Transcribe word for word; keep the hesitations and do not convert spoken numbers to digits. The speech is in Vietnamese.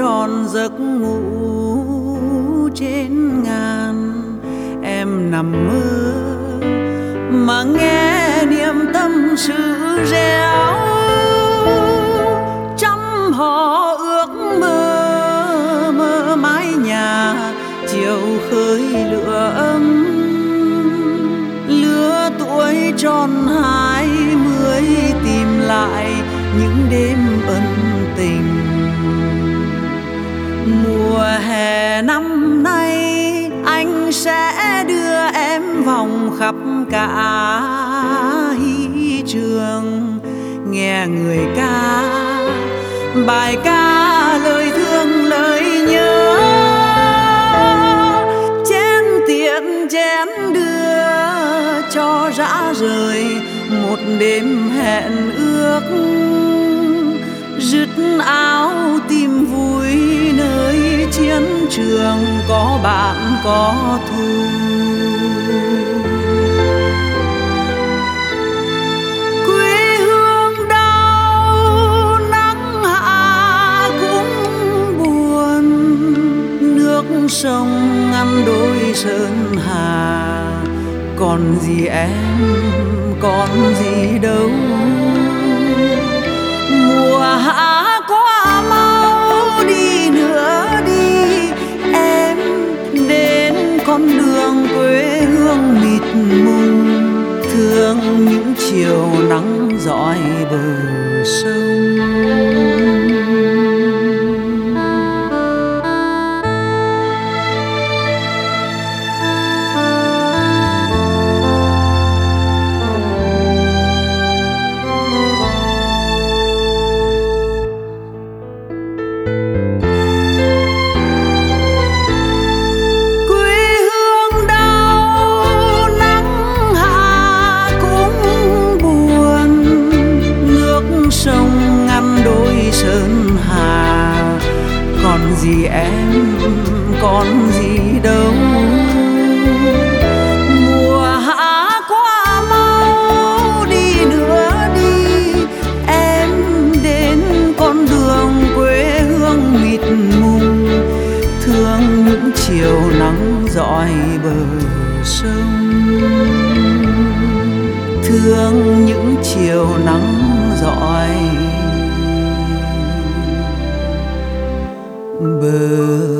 tròn giấc ngủ trên ngàn. Em nằm mơ mà nghe niềm tâm sự réo, trăm họ ước mơ mơ mái nhà chiều khơi lửa ấm. Lứa tuổi tròn hai mươi tìm lại những đêm ân tình. Mùa hè năm nay anh sẽ đưa em vòng khắp cả hy trường, nghe người ca bài ca lời thương lời nhớ. Chén tiện chén đưa cho rã rời một đêm hẹn ước. Dứt áo tìm vui nơi chiến trường có bạn có thù. Quê hương đau nắng hạ cũng buồn, nước sông ngăn đôi sơn hà. Còn gì em, còn gì đâu. Mùa hạ quá mau đi nữa đi em, đến con đường quê hương mịt mùng. Thương những chiều nắng dọi bờ sông. Sơn hà còn gì em, còn gì đâu. Mùa hạ quá mau đi nữa đi em, đến con đường quê hương mịt mùng. Thương những chiều nắng dọi bờ sông, thương những chiều nắng dọi bờ